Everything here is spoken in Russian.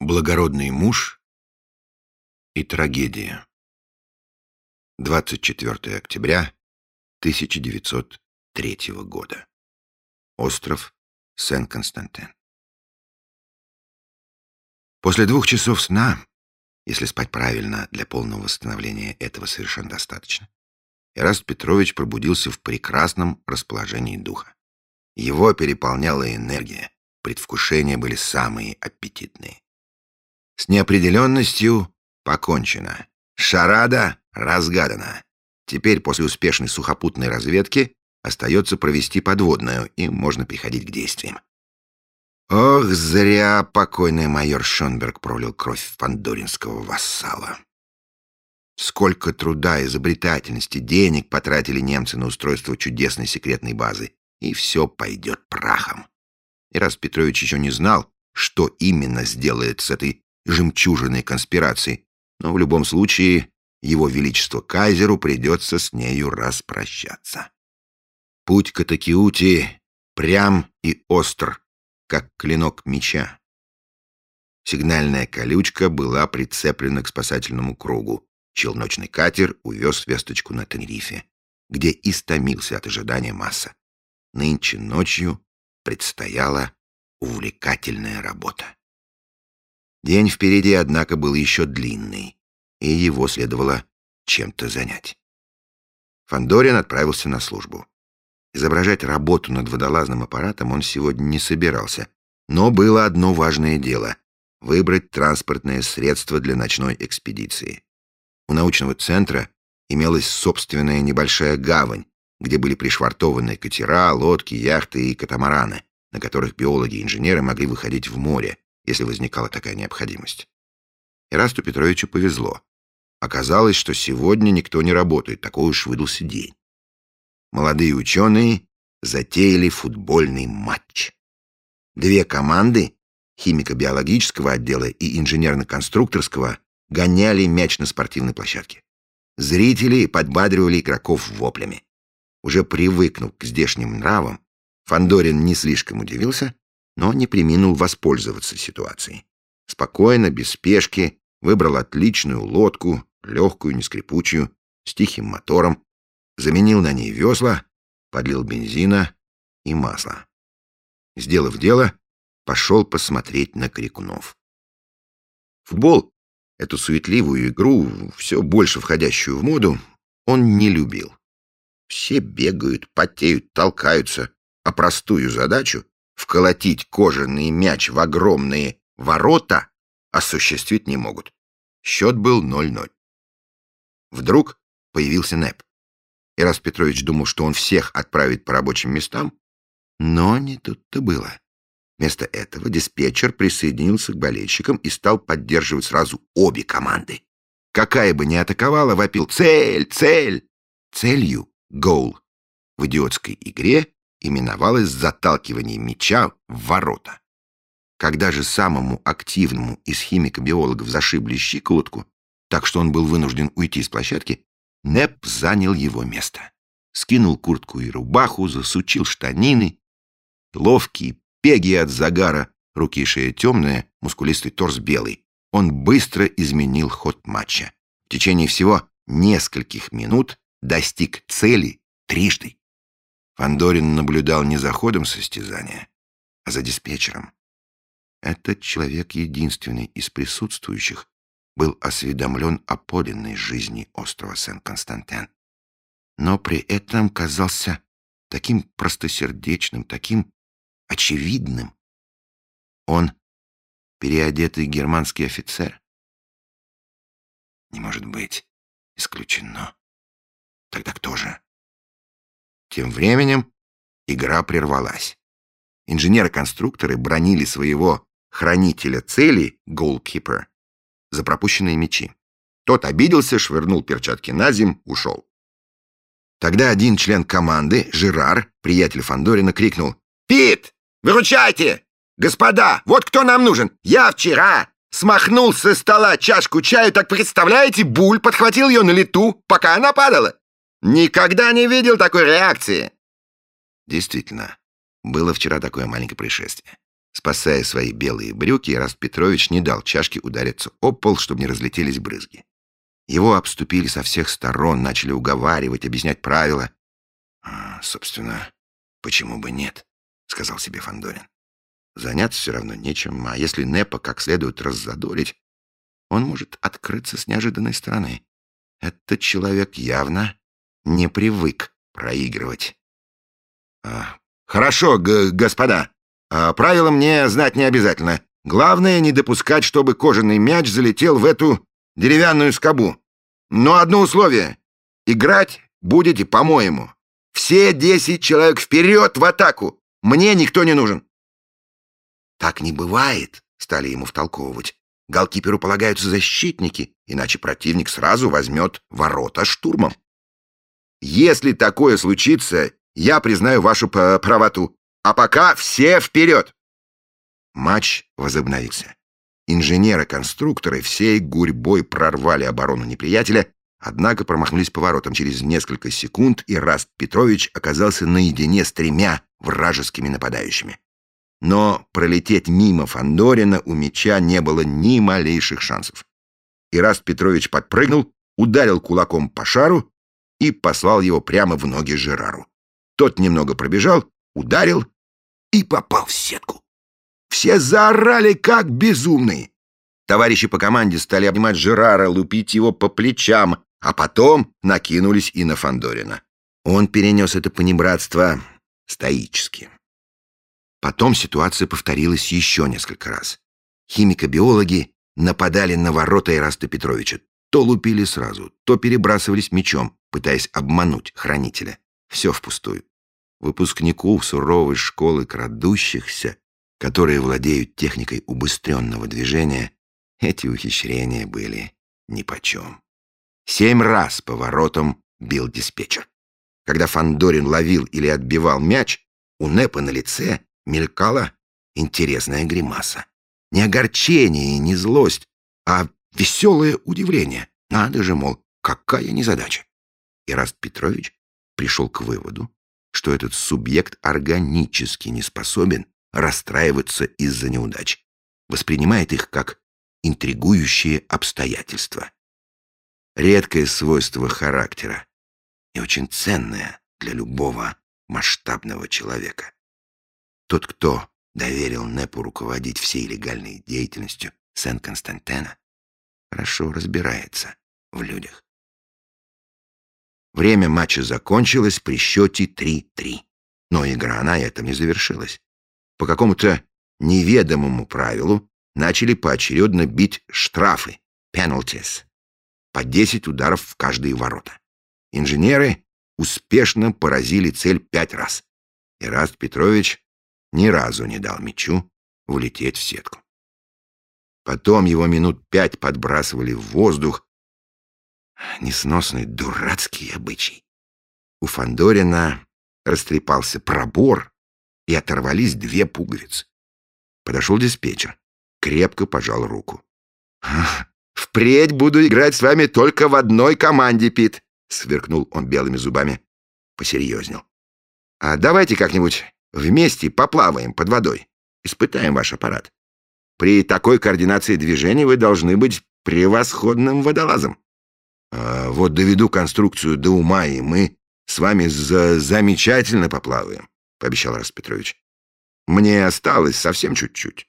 Благородный муж и трагедия. 24 октября 1903 года. Остров Сен-Константин. После 2 часов сна, если спать правильно, для полного восстановления этого совершенно достаточно, Эраст Петрович пробудился в прекрасном расположении духа. Его переполняла энергия, предвкушения были самые аппетитные. С неопределенностью покончено. Шарада разгадана. Теперь, после успешной сухопутной разведки, остается провести подводную, и можно переходить к действиям. Ох, зря покойный майор Шонберг пролил кровь фандоринского вассала. Сколько труда, изобретательности, денег потратили немцы на устройство чудесной секретной базы, и все пойдет прахом. Эраст Петрович еще не знал, что именно сделает с этой жемчужиной конспирации, но в любом случае его величеству кайзеру придется с нею распрощаться. Путь к Атакиути прям и остр, как клинок меча. Сигнальная колючка была прицеплена к спасательному кругу. Челночный катер увез весточку на Тенерифе, где истомился от ожидания масса. Нынче ночью предстояла увлекательная работа. День впереди, однако, был еще длинный, и его следовало чем-то занять. Фандорин отправился на службу. Изображать работу над водолазным аппаратом он сегодня не собирался, но было одно важное дело — выбрать транспортное средство для ночной экспедиции. У научного центра имелась собственная небольшая гавань, где были пришвартованы катера, лодки, яхты и катамараны, на которых биологи и инженеры могли выходить в море, если возникала такая необходимость. Эрасту Петровичу повезло. Оказалось, что сегодня никто не работает, такой уж выдался день. Молодые ученые затеяли футбольный матч. 2 команды, химико-биологического отдела и инженерно-конструкторского, гоняли мяч на спортивной площадке. Зрители подбадривали игроков воплями. Уже привыкнув к здешним нравам, Фандорин не слишком удивился, но не преминул воспользоваться ситуацией. Спокойно, без спешки, выбрал отличную лодку, легкую, нескрипучую, с тихим мотором, заменил на ней весла, подлил бензина и масла. Сделав дело, пошел посмотреть на крикунов. Футбол, эту суетливую игру, все больше входящую в моду, он не любил. Все бегают, потеют, толкаются, а простую задачу — вколотить кожаный мяч в огромные ворота — осуществить не могут. Счет был 0-0. Вдруг появился Нэп. Эраст Петрович думал, что он всех отправит по рабочим местам, но не тут-то было. Вместо этого диспетчер присоединился к болельщикам и стал поддерживать сразу обе команды. Какая бы ни атаковала, вопил «Цель! Цель!». Целью «Гоул» в идиотской игре именовалось заталкивание мяча в ворота. Когда же самому активному из химико-биологов зашибли щиколотку, так что он был вынужден уйти с площадки, Нэп занял его место. Скинул куртку и рубаху, засучил штанины. Ловкий, пеги от загара, руки и шея темные, мускулистый торс белый. Он быстро изменил ход матча. В течение всего нескольких минут достиг цели трижды. Фандорин наблюдал не за ходом состязания, а за диспетчером. Этот человек, единственный из присутствующих, был осведомлен о подлинной жизни острова Сен-Константин, но при этом казался таким простосердечным, таким очевидным. Он переодетый германский офицер? Не может быть. Исключено. Тогда кто же? Тем временем игра прервалась. Инженеры-конструкторы бранили своего хранителя цели, голкипер, за пропущенные мячи. Тот обиделся, швырнул перчатки на земь, ушел. Тогда один член команды, Жерар, приятель Фандорина, крикнул: «Пит, выручайте! Господа, вот кто нам нужен! Я вчера смахнул со стола чашку чаю, так представляете, Буль подхватил ее на лету, пока она падала. Никогда не видел такой реакции!» Действительно, было вчера такое маленькое происшествие. Спасая свои белые брюки, Эраст Петрович не дал чашке удариться об пол, чтобы не разлетелись брызги. Его обступили со всех сторон, начали уговаривать, объяснять правила. «Собственно, почему бы нет?» — сказал себе Фандорин. «Заняться все равно нечем, а если Непа как следует раззадорить, он может открыться с неожиданной стороны. Этот человек явно не привык проигрывать». «Хорошо, господа. Правила мне знать не обязательно. Главное, не допускать, чтобы кожаный мяч залетел в эту деревянную скобу. Но одно условие. Играть будете по-моему. Все 10 человек вперед в атаку. Мне никто не нужен». «Так не бывает», — стали ему втолковывать. «Голкиперу полагаются защитники, иначе противник сразу возьмет ворота штурмом». «Если такое случится, я признаю вашу правоту. А пока все вперед!» Матч возобновился. Инженеры-конструкторы всей гурьбой прорвали оборону неприятеля, однако промахнулись поворотом. Через несколько секунд Эраст Петрович оказался наедине с 3 вражескими нападающими. Но пролететь мимо Фандорина у мяча не было ни малейших шансов. Эраст Петрович подпрыгнул, ударил кулаком по шару и послал его прямо в ноги Жерару. Тот немного пробежал, ударил и попал в сетку. Все заорали, как безумные. Товарищи по команде стали обнимать Жерара, лупить его по плечам, а потом накинулись и на Фандорина. Он перенес это понебратство стоически. Потом ситуация повторилась еще несколько раз. Химико-биологи нападали на ворота Эраста Петровича. То лупили сразу, то перебрасывались мячом, пытаясь обмануть хранителя. Все впустую. Выпускнику суровой школы крадущихся, которые владеют техникой убыстренного движения, эти ухищрения были нипочем. 7 раз по воротам бил диспетчер. Когда Фандорин ловил или отбивал мяч, у Непа на лице мелькала интересная гримаса. Не огорчение и не злость, а веселое удивление. Надо же, мол, какая незадача. Эраст Петрович пришел к выводу, что этот субъект органически не способен расстраиваться из-за неудач, воспринимает их как интригующие обстоятельства. Редкое свойство характера и очень ценное для любого масштабного человека. Тот, кто доверил Непу руководить всей легальной деятельностью Сен-Константена, хорошо разбирается в людях. Время матча закончилось при счете 3-3. Но игра на этом не завершилась. По какому-то неведомому правилу начали поочередно бить штрафы, penalties, по 10 ударов в каждые ворота. Инженеры успешно поразили цель 5 раз. Эраст Петрович ни разу не дал мячу влететь в сетку. Потом его минут 5 подбрасывали в воздух. Несносный дурацкий обычай. У Фандорина растрепался пробор, и оторвались 2 пуговицы. Подошел диспетчер, крепко пожал руку. «Впредь буду играть с вами только в одной команде, Пит», — сверкнул он белыми зубами. Посерьезнел. «А давайте как-нибудь вместе поплаваем под водой, испытаем ваш аппарат. При такой координации движений вы должны быть превосходным водолазом. Вот доведу конструкцию до ума, и мы с вами замечательно поплаваем», — пообещал Эраст Петрович. «Мне осталось совсем чуть-чуть».